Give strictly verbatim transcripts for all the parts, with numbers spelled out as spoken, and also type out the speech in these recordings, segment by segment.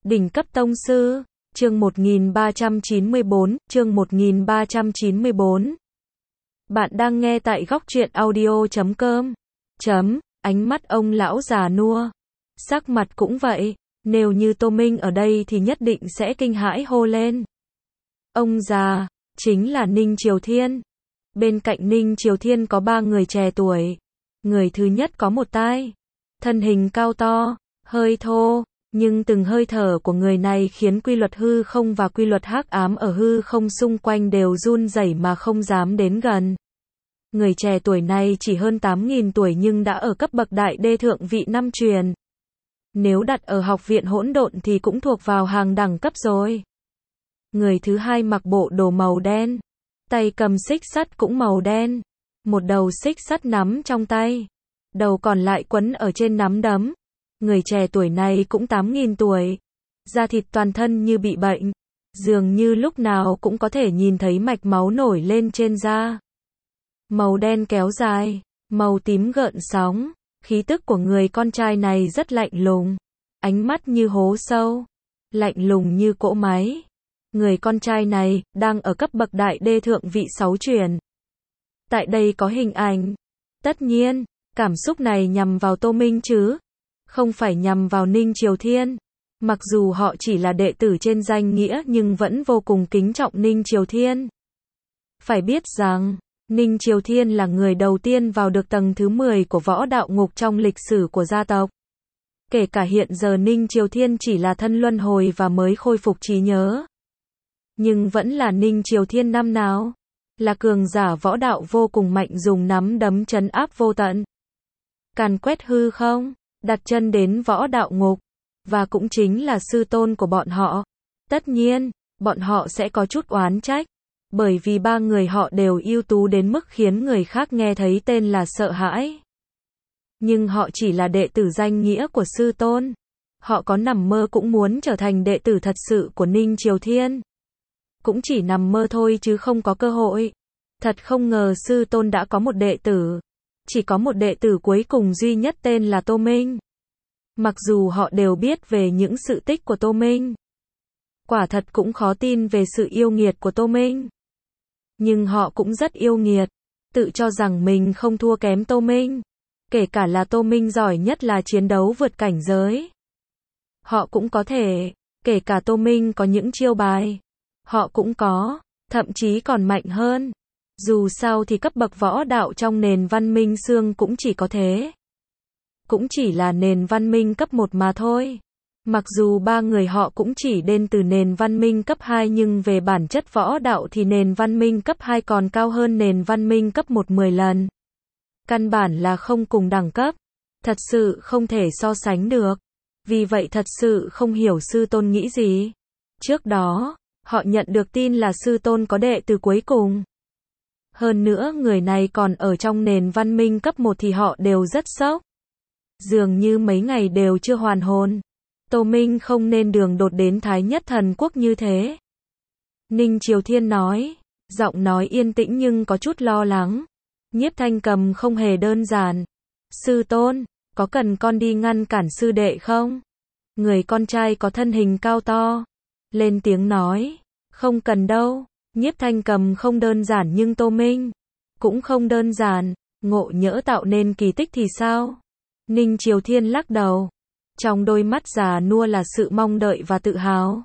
Đỉnh cấp tông sư, chương một nghìn ba trăm chín mươi bốn, chương một nghìn ba trăm chín mươi bốn. Bạn đang nghe tại góc truyện audio chấm com. Chấm, ánh mắt ông lão già nua. Sắc mặt cũng vậy, nếu như Tô Minh ở đây thì nhất định sẽ kinh hãi hô lên. Ông già, chính là Ninh Triều Thiên. Bên cạnh Ninh Triều Thiên có ba người trẻ tuổi. Người thứ nhất có một tai, thân hình cao to, hơi thô, nhưng từng hơi thở của người này khiến quy luật hư không và quy luật hắc ám ở hư không xung quanh đều run rẩy mà không dám đến gần. Người trẻ tuổi này chỉ hơn tám nghìn tuổi nhưng đã ở cấp bậc đại đê thượng vị năm truyền. Nếu đặt ở học viện hỗn độn thì cũng thuộc vào hàng đẳng cấp rồi. Người thứ hai mặc bộ đồ màu đen, tay cầm xích sắt cũng màu đen, một đầu xích sắt nắm trong tay, đầu còn lại quấn ở trên nắm đấm. Người trẻ tuổi này cũng tám nghìn tuổi, da thịt toàn thân như bị bệnh, dường như lúc nào cũng có thể nhìn thấy mạch máu nổi lên trên da. Màu đen kéo dài, màu tím gợn sóng, khí tức của người con trai này rất lạnh lùng, ánh mắt như hố sâu, lạnh lùng như cỗ máy. Người con trai này đang ở cấp bậc đại đê thượng vị sáu truyền. Tại đây có hình ảnh. Tất nhiên, cảm xúc này nhằm vào Tô Minh chứ không phải nhằm vào Ninh Triều Thiên. Mặc dù họ chỉ là đệ tử trên danh nghĩa nhưng vẫn vô cùng kính trọng Ninh Triều Thiên. Phải biết rằng, Ninh Triều Thiên là người đầu tiên vào được tầng thứ mười của võ đạo ngục trong lịch sử của gia tộc. Kể cả hiện giờ Ninh Triều Thiên chỉ là thân luân hồi và mới khôi phục trí nhớ. Nhưng vẫn là Ninh Triều Thiên năm nào. Là cường giả võ đạo vô cùng mạnh dùng nắm đấm trấn áp vô tận. Càn quét hư không, đặt chân đến võ đạo ngục. Và cũng chính là sư tôn của bọn họ. Tất nhiên, bọn họ sẽ có chút oán trách. Bởi vì ba người họ đều ưu tú đến mức khiến người khác nghe thấy tên là sợ hãi. Nhưng họ chỉ là đệ tử danh nghĩa của sư tôn. Họ có nằm mơ cũng muốn trở thành đệ tử thật sự của Ninh Triều Thiên. Cũng chỉ nằm mơ thôi chứ không có cơ hội. Thật không ngờ sư tôn đã có một đệ tử. Chỉ có một đệ tử cuối cùng duy nhất tên là Tô Minh. Mặc dù họ đều biết về những sự tích của Tô Minh. Quả thật cũng khó tin về sự yêu nghiệt của Tô Minh. Nhưng họ cũng rất yêu nghiệt. Tự cho rằng mình không thua kém Tô Minh. Kể cả là Tô Minh giỏi nhất là chiến đấu vượt cảnh giới. Họ cũng có thể. Kể cả Tô Minh có những chiêu bài. Họ cũng có. Thậm chí còn mạnh hơn. Dù sao thì cấp bậc võ đạo trong nền văn minh xương cũng chỉ có thế. Cũng chỉ là nền văn minh cấp một mà thôi. Mặc dù ba người họ cũng chỉ đến từ nền văn minh cấp hai nhưng về bản chất võ đạo thì nền văn minh cấp hai còn cao hơn nền văn minh cấp một mười lần. Căn bản là không cùng đẳng cấp. Thật sự không thể so sánh được. Vì vậy thật sự không hiểu sư tôn nghĩ gì. Trước đó, họ nhận được tin là sư tôn có đệ tử cuối cùng. Hơn nữa người này còn ở trong nền văn minh cấp một thì họ đều rất sốc. Dường như mấy ngày đều chưa hoàn hồn. Tô Minh không nên đường đột đến Thái Nhất Thần Quốc như thế. Ninh Triều Thiên nói, giọng nói yên tĩnh nhưng có chút lo lắng. Nhiếp Thanh Cầm không hề đơn giản. Sư tôn, có cần con đi ngăn cản sư đệ không? Người con trai có thân hình cao to. Lên tiếng nói, không cần đâu. Nhiếp Thanh Cầm không đơn giản nhưng Tô Minh cũng không đơn giản. Ngộ nhỡ tạo nên kỳ tích thì sao? Ninh Triều Thiên lắc đầu. Trong đôi mắt già nua là sự mong đợi và tự hào.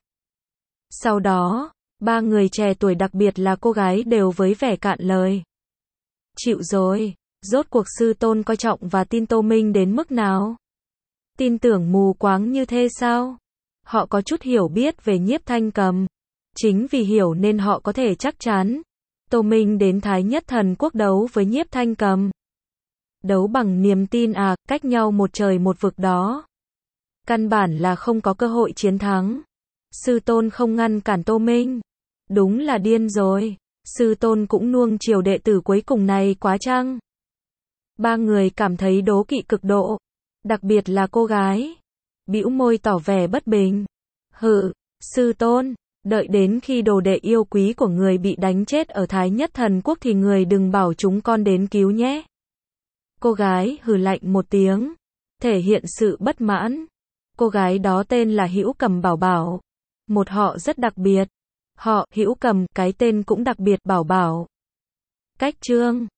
Sau đó, ba người trẻ tuổi đặc biệt là cô gái đều với vẻ cạn lời. Chịu rồi, rốt cuộc sư tôn coi trọng và tin Tô Minh đến mức nào? Tin tưởng mù quáng như thế sao? Họ có chút hiểu biết về Nhiếp Thanh Cầm. Chính vì hiểu nên họ có thể chắc chắn. Tô Minh đến Thái Nhất Thần Quốc đấu với Nhiếp Thanh Cầm. Đấu bằng niềm tin à, cách nhau một trời một vực đó. Căn bản là không có cơ hội chiến thắng. Sư tôn không ngăn cản Tô Minh. Đúng là điên rồi. Sư tôn cũng nuông chiều đệ tử cuối cùng này quá chăng? Ba người cảm thấy đố kỵ cực độ. Đặc biệt là cô gái. Bĩu môi tỏ vẻ bất bình. Hừ, sư tôn, đợi đến khi đồ đệ yêu quý của người bị đánh chết ở Thái Nhất Thần Quốc thì người đừng bảo chúng con đến cứu nhé. Cô gái hừ lạnh một tiếng. Thể hiện sự bất mãn. cô gái đó tên là Hữu Cầm Bảo Bảo. Một họ rất đặc biệt. Họ, Hữu Cầm, cái tên cũng đặc biệt Bảo Bảo. Cách chương